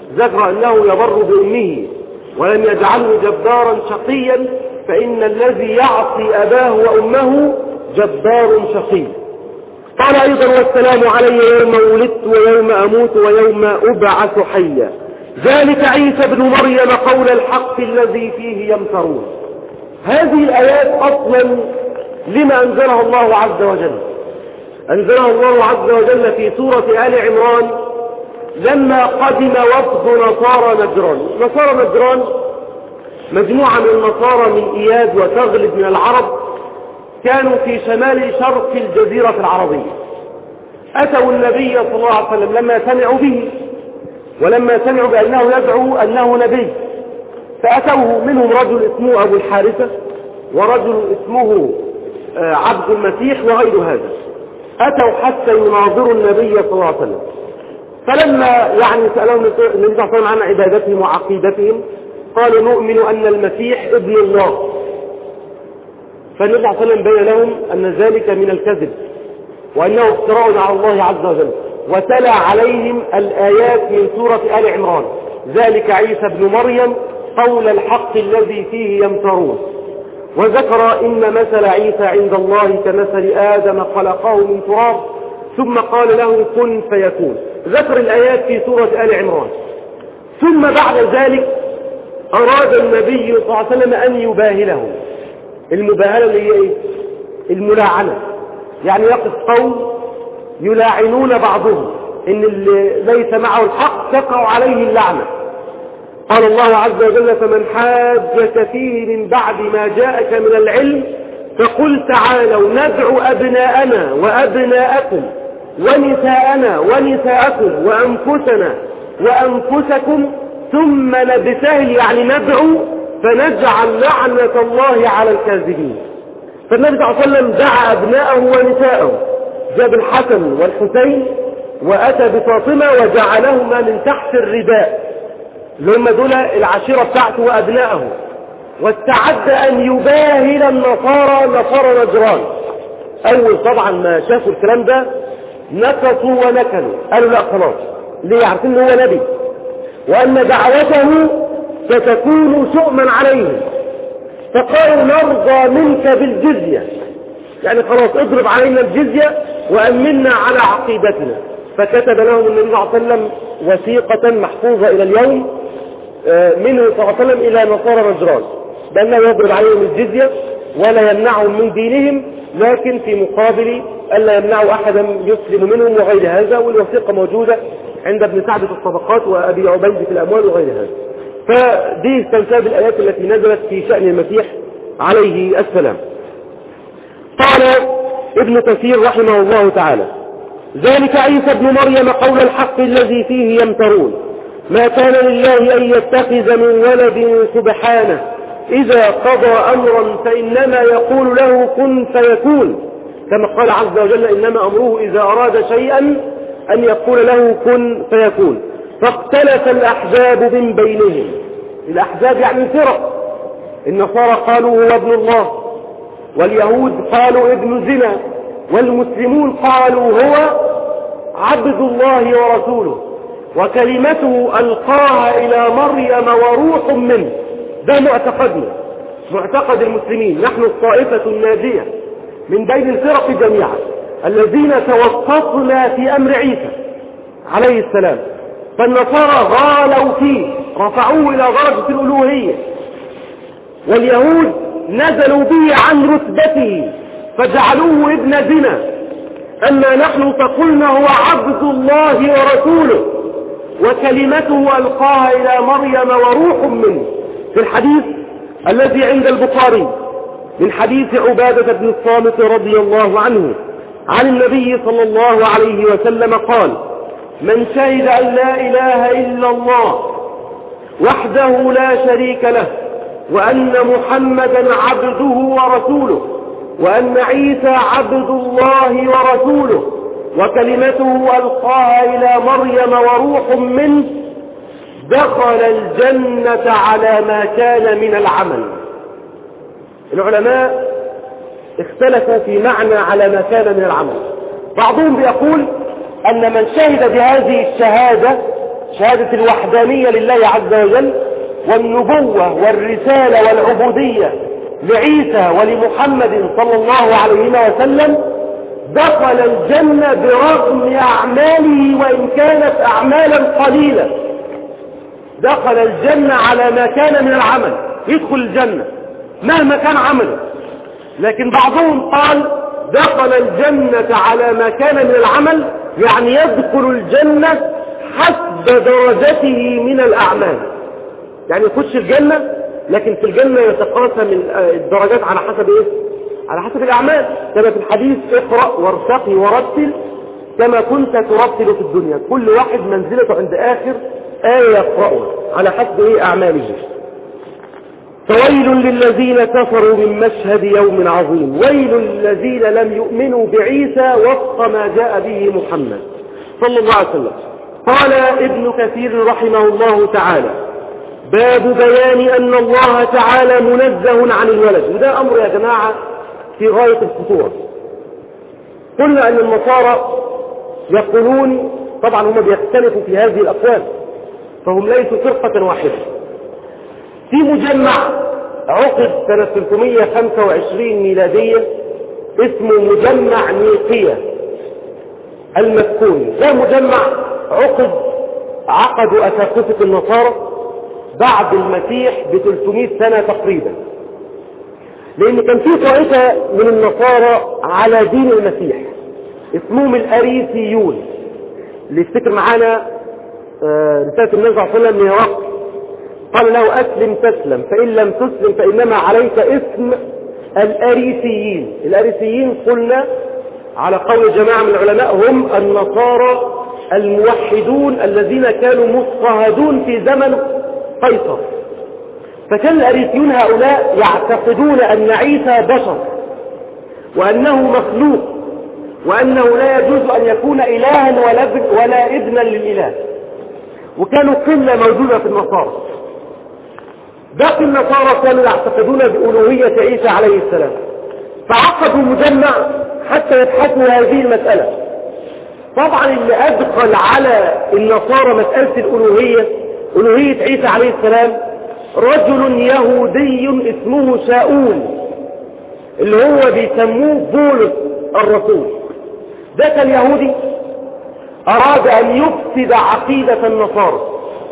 ذكر أنه يبر بأمه ولم يجعله جبارا شقيا، فإن الذي يعصي أباه وأمه جبار شقي. قال أيضا والسلام علي يوم ولدت ويوم أموت ويوم أبعث حيا، ذلك عيسى ابن مريم قول الحق الذي فيه يمترون. هذه الآيات أصلا لما أنزلها الله عز وجل؟ أنزلها الله عز وجل في سورة آل عمران لما قدم وفد نصارى نجران. نصارى نجران مجموعة من النصارى من إياد وتغلب من العرب، كانوا في شمال شرق الجزيرة العربية. أتوا النبي صلى الله عليه وسلم لما سمعوا به، ولما سمعوا بأنه يدعو أنه نبي، فأتوه منهم رجل اسمه أبو الحارثة، ورجل اسمه عبد المسيح، وغير هذا. أتوا حتى يناظروا النبي صلى الله عليه وسلم، فلما يعني سألهم النبي صلى الله عليه وسلم عن عبادتهم وعقيدتهم قالوا نؤمن أن المسيح ابن الله. فالنبي صلى الله عليه وسلم بين لهم أن ذلك من الكذب وأنه افتراء على الله عز وجل، وتلا عليهم الآيات من سورة آل عمران، ذلك عيسى ابن مريم قول الحق الذي فيه يمترون. وذكر إن مثل عيسى عند الله كمثل آدم خلقه من تراب ثم قال له كن فيكون. ذكر الآيات في سورة آل عمران. ثم بعد ذلك أراد النبي صلى الله عليه وسلم أن يباهلهم. المباهلة اللي هي إيه؟ الملاعنة، يعني يقف قوم يلاعنون بعضهم، إن اللي ليس معه الحق تقع عليه اللعنة. قال الله عز وجل فمن حاجك فيه من بعد ما جاءك من العلم فقل تعالوا ندعو أبناءنا وأبناءكم ونساءنا ونساءكم وأنفسنا وأنفسكم ثم نبتهل، يعني ندعو فنجعل لعنة الله على الكاذبين. فالنبي صلى الله عليه وسلم دعا أبناءه ونساءه، جاب الحسن والحسين وأتى بفاطمة وجعلهما من تحت الرداء، اللي هم دول العشيرة بتاعته وأبناءه، واستعد أن يباهل النصارى نصارى نجران. أول طبعا ما شافوا الكلام ده نكصوا ونكلوا، قالوا لا خلاص، ليه؟ عارفين إن هو نبي وأن دعوته ستكون شؤما عليهم، فقالوا نرضى منك بالجزية، يعني خلاص اضرب علينا الجزية وأمنا على عقيدتنا. فكتب لهم النبي صلى الله عليه وسلم وثيقة محفوظة إلى اليوم منه صلى الله عليه وسلم إلى نصارى نجران بأنه يضرب عليهم الجزية ولا يمنعهم من دينهم، لكن في مقابل ألا يمنعوا أحدا يسلم منهم وغير هذا. والوثيقة موجودة عند ابن سعد في الطبقات وأبي عبيد في الأموال وغير هذا. فدي استنساب الآيات التي نزلت في شأن المسيح عليه السلام. قال ابن كثير رحمه الله تعالى ذلك عيسى ابن مريم قول الحق الذي فيه يمترون، ما كان لله أن يتخذ من ولد سبحانه إذا قضى أمرا فإنما يقول له كن فيكون، كما قال عز وجل إنما أمره إذا أراد شيئا أن يقول له كن فيكون. فاختلف الأحزاب من بينهم، الأحزاب يعني الفرق، النصارى قالوا هو ابن الله، واليهود قالوا ابن زنا، والمسلمون قالوا هو عبد الله ورسوله وكلمته ألقاها إلى مريم وروح منه. ده معتقدنا، معتقد المسلمين، نحن الطائفة الناجية من بين الفرق جميعا الذين توسطنا في أمر عيسى عليه السلام. فالنصارى غالوا فيه، رفعوه إلى درجة الألوهية، واليهود نزلوا به عن رتبته فجعلوه ابن زنا. أما نحن فقلنا هو عبد الله ورسوله وكلمته ألقاها إلى مريم وروح منه. في الحديث الذي عند البخاري من حديث عبادة بن الصامت رضي الله عنه عن النبي صلى الله عليه وسلم قال من شهد أن لا إله إلا الله وحده لا شريك له وأن محمدا عبده ورسوله وأن عيسى عبد الله ورسوله وكلمته ألقاها إلى مريم وروح منه دخل الجنة على ما كان من العمل. العلماء اختلفوا في معنى على ما كان من العمل. بعضهم بيقول أن من شهد بهذه الشهادة شهادة الوحدانية لله عز وجل والنبوة والرسالة والعبودية لعيسى ولمحمد صلى الله عليه وسلم دخل الجنة برغم أعماله وإن كانت أعمالا قليلة. دخل الجنة على ما كان من العمل، يدخل الجنة مهما كان عمله. لكن بعضهم قال دخل الجنة على ما كان من العمل، يعني يدخل الجنة حسب درجته من الأعمال، يعني يخش الجنة لكن في الجنة يتقاسم الدرجات على حسب إيه؟ على حسب الأعمال، كما في الحديث اقرأ وارتقي ورتل كما كنت ترتل في الدنيا. كل واحد منزلته عند آخر آية يقرأها على حسب إيه أعماله. فويل للذين كفروا من مشهد يوم عظيم، ويل للذين لم يؤمنوا بعيسى وفق ما جاء به محمد صلى الله عليه وسلم. قال ابن كثير رحمه الله تعالى باب بيان أن الله تعالى منزه عن الولد. وده أمر يا جماعة في غاية الخطورة. قلنا أن النصارى يقولون، طبعا هم بيختلفوا في هذه الأقوال فهم ليسوا فرقة واحدة. في مجمع عقد سنة ثلاثمائة وخمسة وعشرين ميلادية اسمه مجمع نيقية المسكوني. ده مجمع عقد عقدوا أساقفة النصارى بعد المسيح ب ثلاثمائة سنة تقريبا، لأن كان في طائفة من النصارى على دين المسيح اسمهم الأريسيون، اللي يفتكر معانا رسالة النبي صلى الله عليه وسلم لهرقل قال له أسلم تسلم فإن لم تسلم فإنما عليك اسم الأريسيين. الأريسيين قلنا على قول جماعة من العلماء هم النصارى الموحدون الذين كانوا مضطهدون في زمن قيصر. فكان الأريسيون هؤلاء يعتقدون أن عيسى بشر وأنه مخلوق وأنه لا يجوز أن يكون إلها ولا ابنا للإله، وكانوا قلة موجودة في النصارى. باقي النصارى كانوا يعتقدون بألوهية عيسى عليه السلام، فعقدوا مجمع حتى يبحثوا هذه المسألة. طبعا اللي أدخل على النصارى مسألة الألوهية ألوهية عيسى عليه السلام رجل يهودي اسمه شاؤول اللي هو بيسموه بولس الرسول. ده كان يهودي أراد أن يفسد عقيدة النصارى،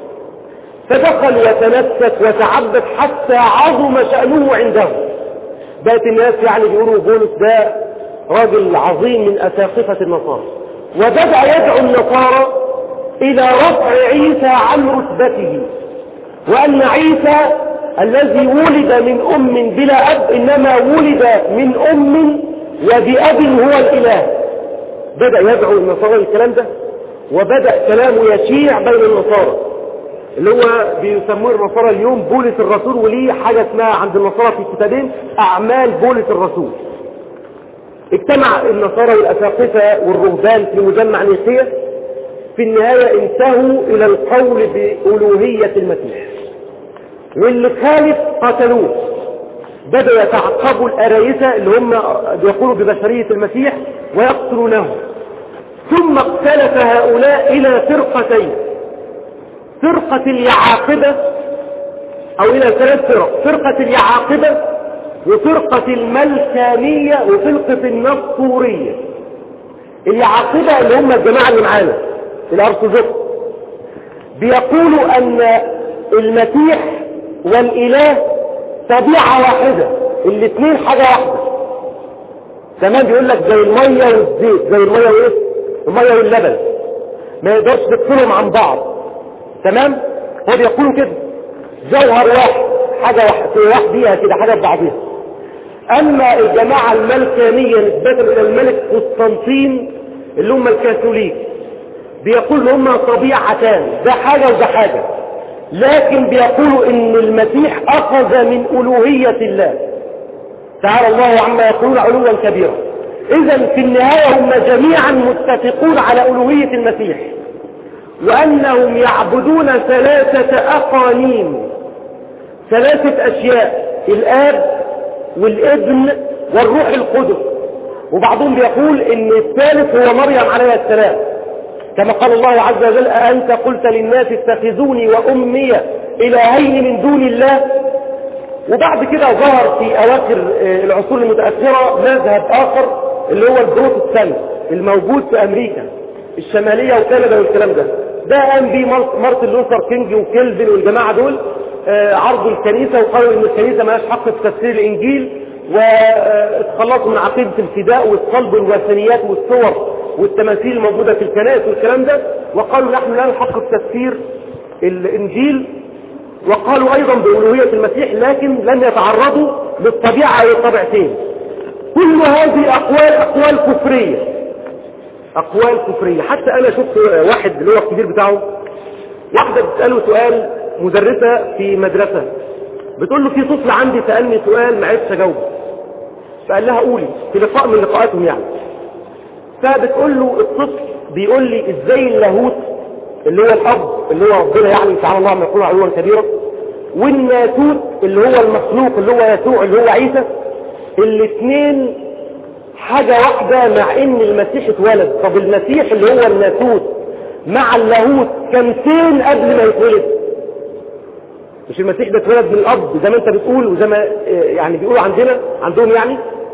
فدخل وتنسك وتعبد حتى عظم شأنه عنده. بقت الناس يعني بيقولوا بولس ده راجل عظيم من أساقفة النصارى، وبدأ يدعو النصارى إلى رفع عيسى عن رتبته، وأن عيسى الذي ولد من أم بلا أب إنما ولد من أم وبأب هو الإله. بدأ يدعو النصارى الكلام ده، وبدأ كلامه يشيع بين النصارى اللي هو بيسموه النصارى اليوم بولس الرسول، وليه حاجة اسمها عند النصارى في كتابين أعمال بولس الرسول. اجتمع النصارى والأساقفة والرهبان في مجمع نيقية، في النهاية انتهوا إلى القول بألوهية المسيح، واللي خالف قتلوه. بدأوا يتعقبوا الأرايسة اللي هم يقولوا ببشرية المسيح ويقتلونه. ثم اختلف هؤلاء إلى فرقتين، فرقة اليعاقبة أو إلى ثلاث فرق، فرقة اليعاقبة وفرقة الملكانية وفرقة النصورية. اليعاقبة اللي هم الجماعة اللي معانا الأرثوذكس بيقولوا أن المسيح والإله طبيعة واحدة، الاثنين حاجة واحدة. كمان بيقول لك زي المية والزيت، زي المية وايه؟ المية واللبن ما يقدرش تفصلهم عن بعض. تمام؟ هو بيقولوا كده جوهر واحد، حاجة واحدة كده، حاجة ببعضها. أما الجماعة الملكانية نسبة إلى الملك قسطنطين اللي هم الكاثوليك بيقولوا هم طبيعتان، ده حاجة وده حاجة، لكن بيقولوا إن المسيح أخذ من ألوهية الله تعالى الله عما يقولون علوا كبيرا. إذن في النهاية هم جميعا متفقون على ألوهية المسيح، وأنهم يعبدون ثلاثة أقانيم، ثلاثة أشياء، الآب والابن والروح القدس. وبعضهم بيقول إن الثالث هو مريم عليه السلام، كما قال الله عز وجل أأنت قلت للناس اتخذوني وأمي إلهين من دون الله. وبعد كده ظهر في أواخر العصور المتأخرة مذهب آخر اللي هو البروتستانت الموجود في أمريكا الشمالية وكندا والكلام ده. ده قام بيه مارتن لوثر كينج وكيلفن والجماعة دول عرضوا الكنيسة وقالوا إن الكنيسة مالهاش حق في تفسير الإنجيل، واتخلصوا من عقيدة الفداء والصلب والوثنيات والصور والتماثيل الموجودة في الكنائس والكلام ده، وقالوا نحن لا الحق في تفسير الإنجيل، وقالوا أيضا بألوهية المسيح، لكن لم يتعرضوا للطبيعة أو الطبيعتين. كل هذه أقوال أقوال كفرية أقوال كفرية. حتى أنا شفت واحد اللي هو الكبير بتاعه، واحدة بتسأله سؤال، مدرسة في مدرسة، بتقول له في طفل عندي سألني سؤال ما عرفتش أجاوبه، فقال لها قولي، في لقاء من لقاءاتهم يعني. فبتقول له الطفل بيقول لي ازاي اللاهوت اللي هو الأب اللي هو ربنا يعني تعالى الله ما يقول علوا كبيرا، والناسوت اللي هو المخلوق اللي هو يسوع اللي هو عيسى، الاثنين حاجة واحدة مع ان المسيح اتولد. طب المسيح اللي هو الناسوت مع اللاهوت كان فين قبل ما يتولد؟ مش المسيح ده اتولد من الأب زي ما انت بتقول وزي ما يعني بيقولوا عندنا عندهم يعني؟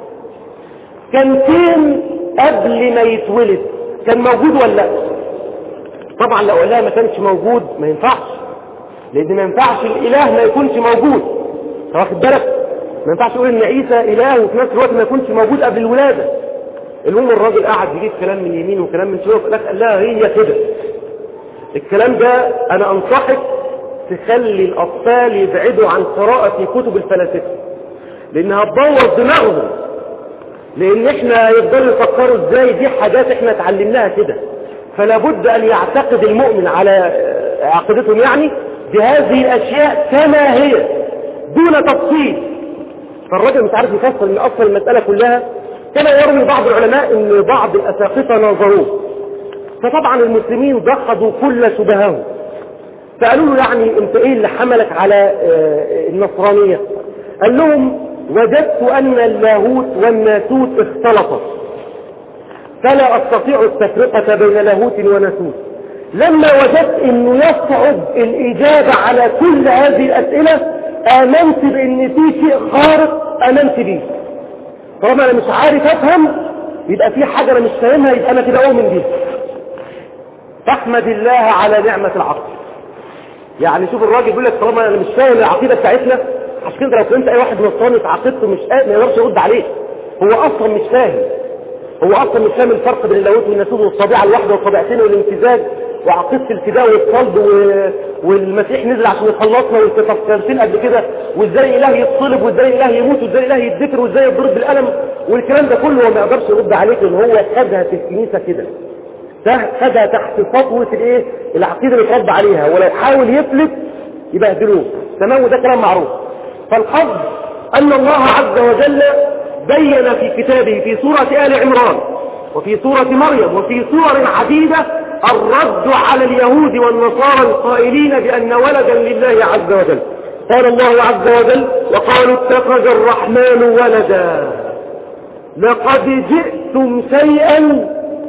كان فين قبل ما يتولد؟ كان موجود ولا لا؟ طبعا لو اله ما كانش موجود ما ينفعش، لان ما ينفعش الاله ما يكونش موجود. واخد بالك؟ ما ينفعش تقول ان عيسى اله وفي نفس الوقت ما يكونش موجود قبل الولاده. المهم الراجل قاعد يجيب كلام من يمين وكلام من شمال، قال لها هي كده. الكلام ده انا انصحك تخلي الاطفال يبعدوا عن قراءة كتب الفلاسفه، لانها تبوظ دماغهم، لان احنا يفضلوا يفكروا ازاي دي حاجات احنا اتعلمناها كده. فلا بد ان يعتقد المؤمن على عقيدتهم يعني بهذه الاشياء كما هي دون تفصيل. فالراجل مش عارف يفصل من اصل المسألة كلها، كما يروي بعض العلماء ان بعض الاساقفة ناظروه، فطبعا المسلمين دخضوا كل شبههم، سألوا له يعني انت ايه اللي حملك على النصرانية؟ قال لهم وجدت ان اللاهوت والناسوت اختلطا، فلا استطيع التفرقة بين لاهوت وناسوت. لما وجدت انه يصعب الاجابة على كل هذه الاسئلة امنت بان في شيء خارق امنت به. طالما انا مش عارف افهم يبقى في حاجة انا مش فاهمها، يبقى انا كده اؤمن بيها. فاحمد الله على نعمة العقل. يعني شوف الراجل بيقول لك طالما انا مش فاهم العقيدة بتاعتنا، عشان كده لو كنت اي واحد نصراني في عقيدته مش قادر ما يقدرش يرد عليه، هو اصلا مش فاهم. هو اصلا مش فاهم الفرق بين اللاهوت والناسوت والطبيعة الواحدة والطبيعتين والامتزاج وعقيدة الفداء والصلب و... والمسيح نزل عشان يخلصنا والتفكيرتين قبل كده، وازاي اله يتصلب وازاي اله يموت وازاي اله يتذكر وازاي يضرب بالقلم والكلام ده كله، هو ما يقدرش يرد عليك لان هو خدها في الكنيسة كده، خدها تحت سطوة الايه العقيدة اللي اتربى عليها، ولو حاول يفلت يبهدلوه. تمام؟ وده كلام معروف. فالحظ ان الله عز وجل بين في كتابه في سورة آل عمران وفي سورة مريم وفي سور عديدة الرد على اليهود والنصارى القائلين بأن ولدا لله عز وجل. قال الله عز وجل وقالوا اتخذ الرحمن ولدا لقد جئتم شيئا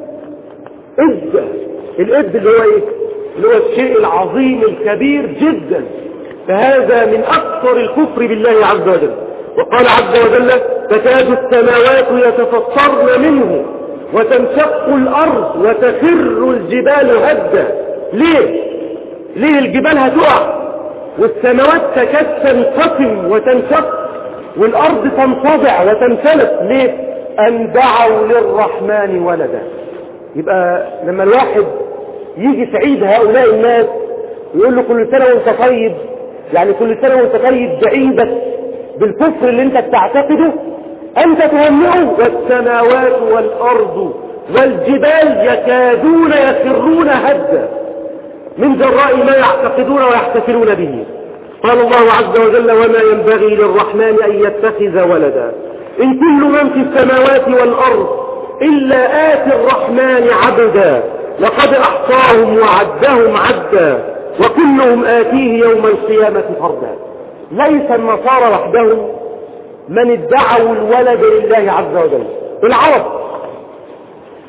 إدا. الإد اللي هو إيه؟ اللي هو الشيء العظيم الكبير جدا، فهذا من أكثر الكفر بالله عز وجل. وقال عز وجل تكاد السماوات يتفطرن منه وتنشق الأرض وتخر الجبال هدا. ليه؟ ليه الجبال هتقع والسماوات تكاد تنقسم وتنشق والأرض تنصدع وتنفلت؟ ليه؟ أن دعوا للرحمن ولدا. يبقى لما الواحد يجي سعيد هؤلاء الناس ويقول له كل سنة وانت طيب، يعني كل سنة وانت طيب بعيدك بالكفر اللي انت بتعتقده، انت تهنئه والسماوات والارض والجبال يكادون يخرون هدا من جراء ما يعتقدون ويحتفلون به. قال الله عز وجل وما ينبغي للرحمن ان يتخذ ولدا ان كل من في السماوات والارض الا آتي الرحمن عبدا لقد احصاهم وعدهم عدا وكلهم آتيه يوم القيامة فردا. ليس النصارى وحدهم من ادعوا الولد لله عز وجل. العرب،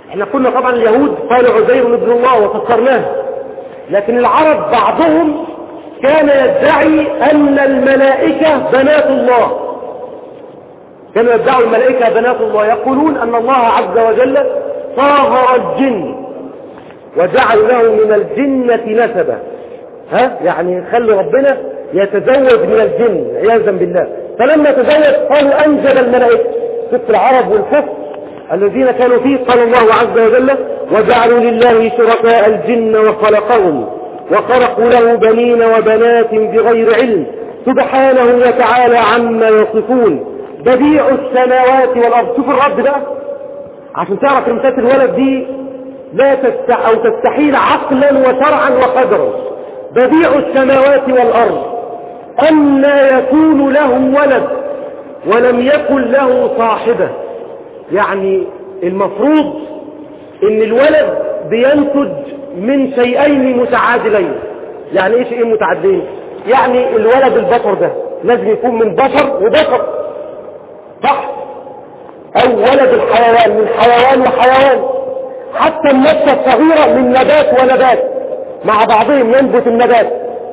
احنا قلنا طبعا اليهود قالوا عزير ابن الله وفسرناه، لكن العرب بعضهم كان يدعي أن الملائكة بنات الله، كانوا يدعوا الملائكة بنات الله، يقولون أن الله عز وجل طهر الجن وجعل له من الجنة نسبا، ها يعني خلي ربنا يتزوج من الجن عياذا بالله. فلما تزوج قالوا أنزل الملائكة. شفت العرب والكفر الذين كانوا فيه. قال الله عز وجل وجعلوا لله شركاء الجن وخلقهم وخلقوا له بنين وبنات بغير علم سبحانه وتعالى عما يصفون بديع السماوات والأرض. شوف الرب بقى عشان تعرف مسألة الولد دي لا تستح أو تستحيل عقلا وشرعا وقدرا. بديع السماوات والأرض أن يكون له ولد ولم يكن له صاحبة. يعني المفروض ان الولد بينتج من شيئين متعادلين. يعني ايه شيئين متعادلين؟ يعني الولد البشر ده لازم يكون من بشر وبشر، صح؟ او ولد الحيوان من حيوان وحيوان، حتى النبتة الصغيرة من نبات ونبات مع بعضهم ينبت النبات.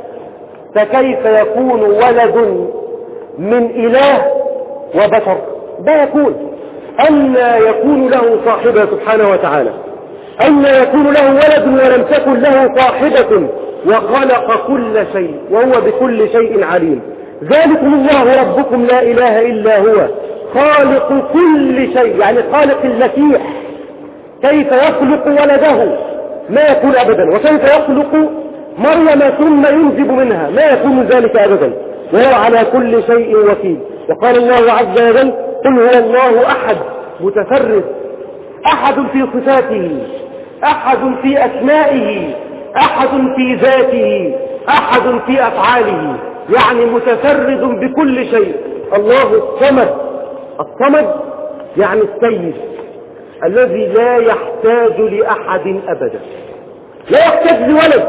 فكيف يكون ولد من إله وبشر؟ ده يكون أن يكون له صاحبة سبحانه وتعالى، أن يكون له ولد ولم تكن له صاحبة وخلق كل شيء وهو بكل شيء عليم. ذلكم الله ربكم لا إله إلا هو خالق كل شيء، يعني خالق المسيح. كيف يخلق ولده؟ ما يكون أبدا. وكيف يخلق مريم ثم ينجب منها؟ ما يكون ذلك أبدا، وهو على كل شيء وكيل. وقال الله عز وجل قل هو الله أحد متفرد، أحد في صفاته، أحد في أسمائه، أحد في ذاته، أحد في أفعاله، يعني متفرد بكل شيء. الله الصمد. الصمد يعني السيد الذي لا يحتاج لأحد أبدا، لا يحتاج لولد.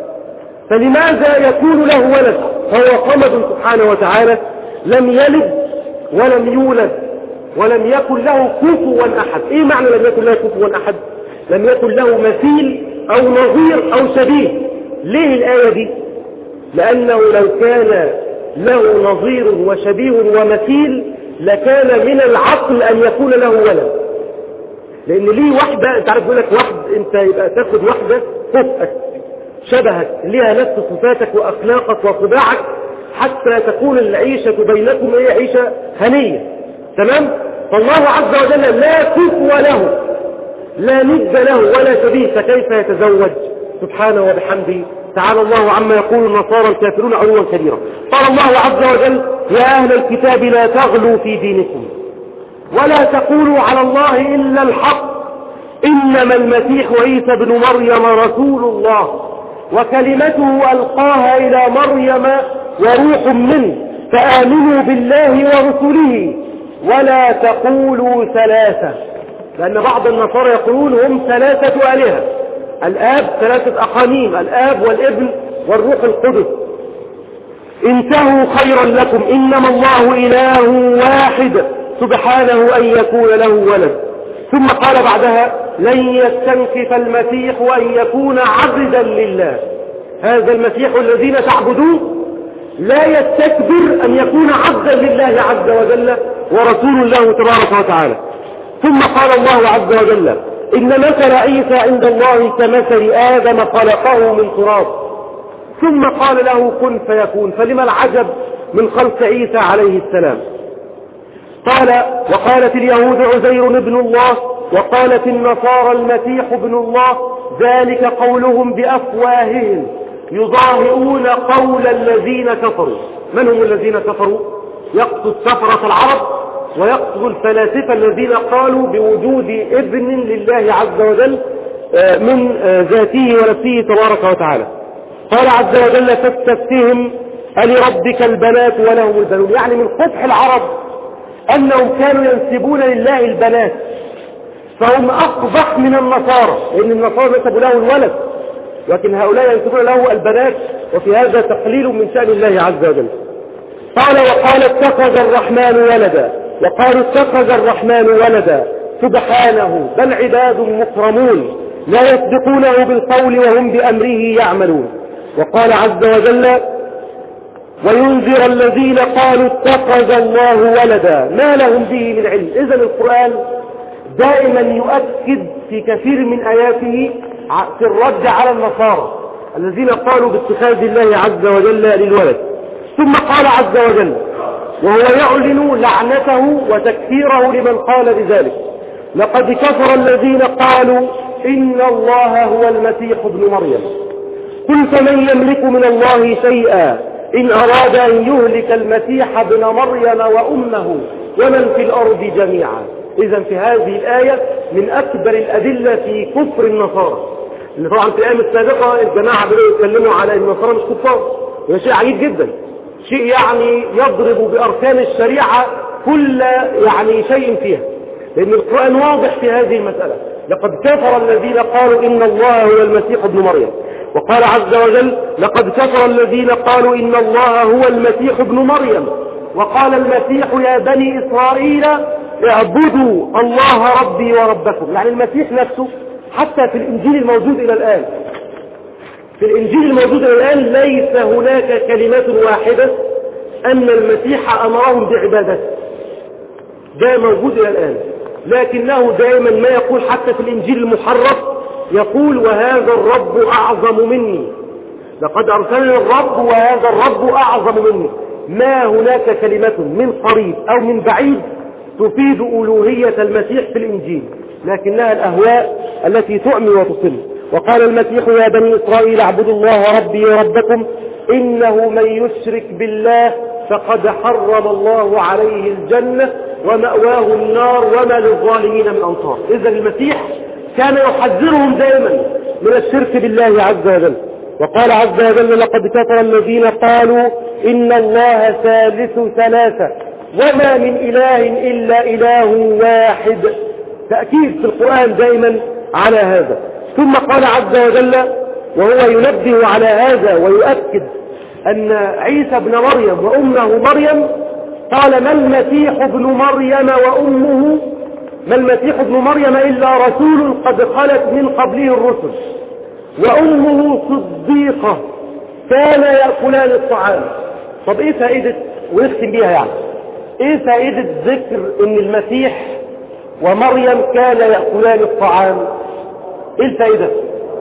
فلماذا يكون له ولد؟ فهو صمد سبحانه وتعالى، لم يلد ولم يولد ولم يكن له كفوا أحد. ايه معنى لم يكن له كفوا أحد؟ لم يكن له مثيل او نظير او شبيه. ليه الآية دي؟ لأنه لو كان له نظير وشبيه ومثيل لكان من العقل أن يكون له ولد. لأن ليه واحدة، انت عارف يقول لك واحد، انت يبقى تاخد واحدة كفءك شبهك لها نفس صفاتك وأخلاقك وطباعك حتى تكون العيشة بينكم هي عيشة هنية، تمام؟ فالله عز وجل لا كفو له، لا ند له ولا شبيه، فكيف يتزوج؟ سبحانه وبحمده تعالى الله عما يقول النصارى الكافرون علوا كبيرا. قال الله عز وجل يا أهل الكتاب لا تغلوا في دينكم ولا تقولوا على الله إلا الحق إنما المسيح عيسى ابن مريم رسول الله وكلمته ألقاها إلى مريم وروح منه فآمنوا بالله ورسله ولا تقولوا ثلاثة. لأن بعض النصارى يقولون هم ثلاثة آلهة، الآب ثلاثة أقانيم، الآب والابن والروح القدس. انتهوا خيرا لكم، إنما الله إله واحد سبحانه أن يكون له ولد. ثم قال بعدها لن يستنكف المسيح أن يكون عبدا لله. هذا المسيح الذين تعبدوه لا يستكبر أن يكون عبدا لله عز وجل ورسول له تبارك وتعالى. ثم قال الله عز وجل إن مثل عيسى عند الله كمثل آدم خلقه من تراب ثم قال له كن فيكون. فلما العجب من خلق عيسى عليه السلام؟ قال وقالت اليهود عزير ابن الله وقالت النصارى المسيح ابن الله ذلك قولهم بأفواههم يضاهئون قول الذين كفروا. من هم الذين كفروا؟ يقصد كفرة العرب ويقصد الفلاسفة الذين قالوا بوجود ابن لله عز وجل من ذاته ونفسه تبارك وتعالى. قال عز وجل فاستفتهم ألربك البنات ولهم البنون. يعني من قبح العرب أنهم كانوا ينسبون لله البنات، فهم أقبح من النصارى، لأن النصارى نسبوا له الولد لكن هؤلاء ينسبون له البنات، وفي هذا تقليل من شأن الله عز وجل. قال وقال اتخذ الرحمن ولدا، وقالوا اتخذ الرحمن ولدا سبحانه بل عباد مكرمون لا يسبقونه بالقول وهم بأمره يعملون. وقال عز وجل وينذر الذين قالوا اتخذ الله ولدا ما لهم به من علم. إذن القرآن دائما يؤكد في كثير من آياته في الرد على النصارى الذين قالوا باتخاذ الله عز وجل للولد. ثم قال عز وجل وهو يعلن لعنته وتكفيره لمن قال بذلك لقد كفر الذين قالوا إن الله هو المسيح ابن مريم قل فمن يملك من الله شيئا إن أراد أن يهلك المسيح ابن مريم وأمه ومن في الأرض جميعا. إذن في هذه الآية من أكبر الأدلة في كفر النصارى. اللي طبعا في الأيام السابقة الجماعة بدأوا يتكلموا على أن النصارى مش كفار، وده شيء عجيب جدا، شيء يعني يضرب بأركان الشريعة كل يعني شيء فيها، لأن القرآن واضح في هذه المسألة. لقد كفر الذين قالوا إن الله هو المسيح ابن مريم. وقال عز وجل لقد كفر الذين قالوا إن الله هو المسيح ابن مريم وقال المسيح يا بني إسرائيل اعبدوا الله ربي وربكم. يعني المسيح نفسه حتى في الإنجيل الموجود إلى الآن في الإنجيل الموجود إلى الآن ليس هناك كلمة واحدة أن المسيح أمرهم بعبادته، ده موجود إلى الآن، لكنه دائما ما يقول حتى في الإنجيل المحرف يقول وهذا الرب أعظم مني، لقد أرسلني الرب وهذا الرب أعظم مني. ما هناك كلمة من قريب أو من بعيد تفيد ألوهية المسيح في الإنجيل، لكنها الأهواء التي تعمي وتصل. وقال المسيح يا بني إسرائيل اعبدوا الله ربي وربكم إنه من يشرك بالله فقد حرم الله عليه الجنة ومأواه النار وما للظالمين من أنصار. إذا المسيح كان يحذرهم دائما من الشرك بالله عز وجل. وقال عز وجل لقد كفر الذين قالوا إن الله ثالث ثلاثة وما من إله إلا إله واحد. تأكيد في القرآن دائما على هذا. ثم قال عز وجل وهو ينبه على هذا ويؤكد أن عيسى بن مريم وأمه مريم قال ما المسيح ابن مريم وأمه ما المسيح ابن مريم إلا رسول قد خلت من قبله الرسل وأمه صديقة كان يأكلان الطعام. طب إيه فائدة ونختم بيها يعني إيه فائدة ذكر أن المسيح ومريم كان يأكلان الطعام؟ إيه الفائدة؟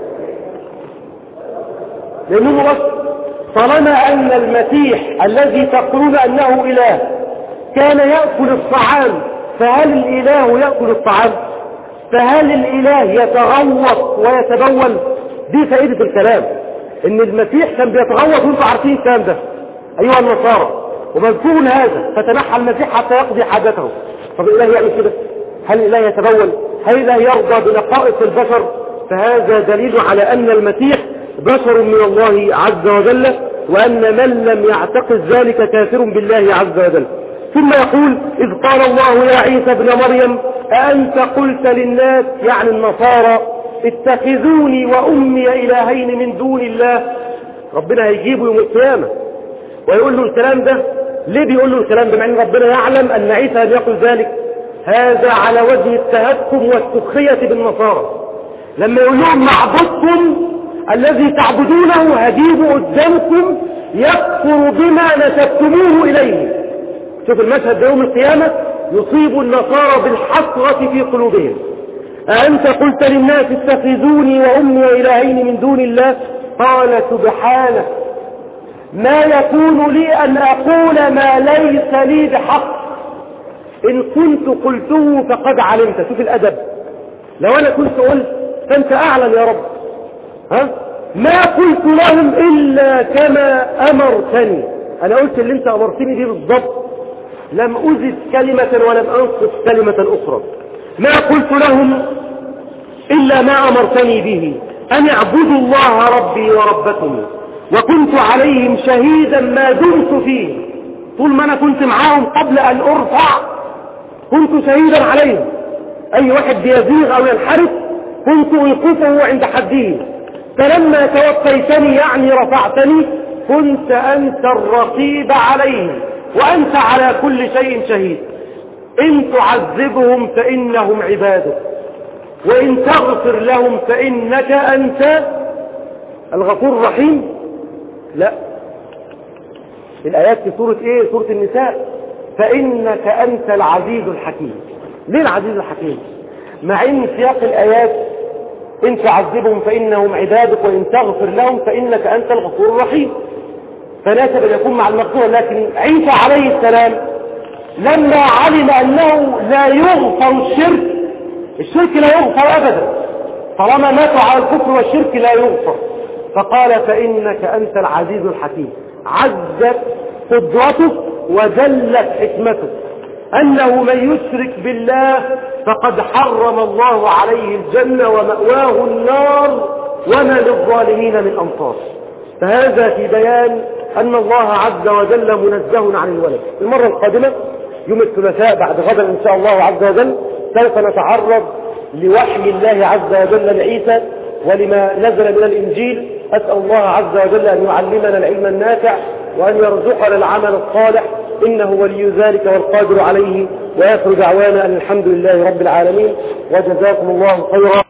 لأنه بس طالما أن المسيح الذي تقولون أنه إله كان يأكل الطعام فهل الإله يأكل الطعام؟ فهل الإله يتغوط ويتبول؟ دي فائدة الكلام، إن المسيح كان بيتغوط وانتم عارفين الكلام ده أيها النصارى، ومذكور هذا فتنحى المسيح حتى يقضي حاجته. طب الإله يعمل كده؟ هل الإله يتبول؟ هل الإله يرضى بنقائص البشر؟ فهذا دليل على أن المسيح بشر من الله عز وجل، وأن من لم يعتقد ذلك كافر بالله عز وجل. ثم يقول إذ قال الله يا عيسى ابن مريم أأنت قلت للناس يعني النصارى اتخذوني وأمي إلهين من دون الله. ربنا هيجيبه يوم القيامة ويقول له الكلام ده. ليه بيقول له الكلام ده مع ان ربنا يعلم أن عيسى لم يقل ذلك؟ هذا على وجه التهكم والسخرية بالنصارى. لما يقول لهم معبودكم الذي تعبدونه هجيبه قدامكم يكفر بما نسبتموه إليه. شوف المشهد ده يوم القيامة يصيب النصارى بالحسرة في قلوبهم. أأنت قلت للناس اتخذوني وأمي إلهين من دون الله قال سبحانك ما يكون لي أن أقول ما ليس لي بحق إن كنت قلته فقد علمت. شوف الأدب، لو أنا كنت قلت فأنت أعلم يا رب، ها ما قلت لهم إلا كما أمرتني. أنا قلت اللي أنت أمرتني به بالضبط، لم أزد كلمة ولم أنقص كلمة أخرى. ما قلت لهم إلا ما أمرتني به أن اعبدوا الله ربي وربكم وكنت عليهم شهيدا ما دمت فيه. طول ما أنا كنت معاهم قبل أن أرفع كنت شهيدا عليهم. أي واحد بيزيغ أو ينحرف كنت أوقفه عند حده. فلما توفيتني يعني رفعتني كنت أنت الرقيب عليهم وأنت على كل شيء شهيد. إن تعذبهم فإنهم عبادك وإن تغفر لهم فإنك أنت الغفور الرحيم. لا، الآيات في سورة إيه؟ سورة النساء. فإنك أنت العزيز الحكيم. ليه العزيز الحكيم؟ مع إن سياق الآيات إن تعذبهم فإنهم عبادك وإن تغفر لهم فإنك أنت الغفور الرحيم، فناسب أن يكون مع المغفورة. لكن عيسى عليه السلام لما علم أنه لا يغفر الشرك، الشرك لا يغفر أبدا، طالما ماتوا على الكفر والشرك لا يغفر، فقال فإنك أنت العزيز الحكيم. عزت قدرته وجلت حكمته أنه من يشرك بالله فقد حرم الله عليه الجنة ومأواه النار وما للظالمين من أنصار. فهذا في بيان أن الله عز وجل منزه عن الولد. المرة القادمة يوم الثلاثاء بعد غدا إن شاء الله عز وجل سوف نتعرض لوحي الله عز وجل لعيسى ولما نزل من الإنجيل. أسأل الله عز وجل أن يعلمنا العلم النافع وأن يرزقنا العمل الصالح، إنه ولي ذلك والقادر عليه. وآخر دعوانا أن الحمد لله رب العالمين، وجزاكم الله خيرا.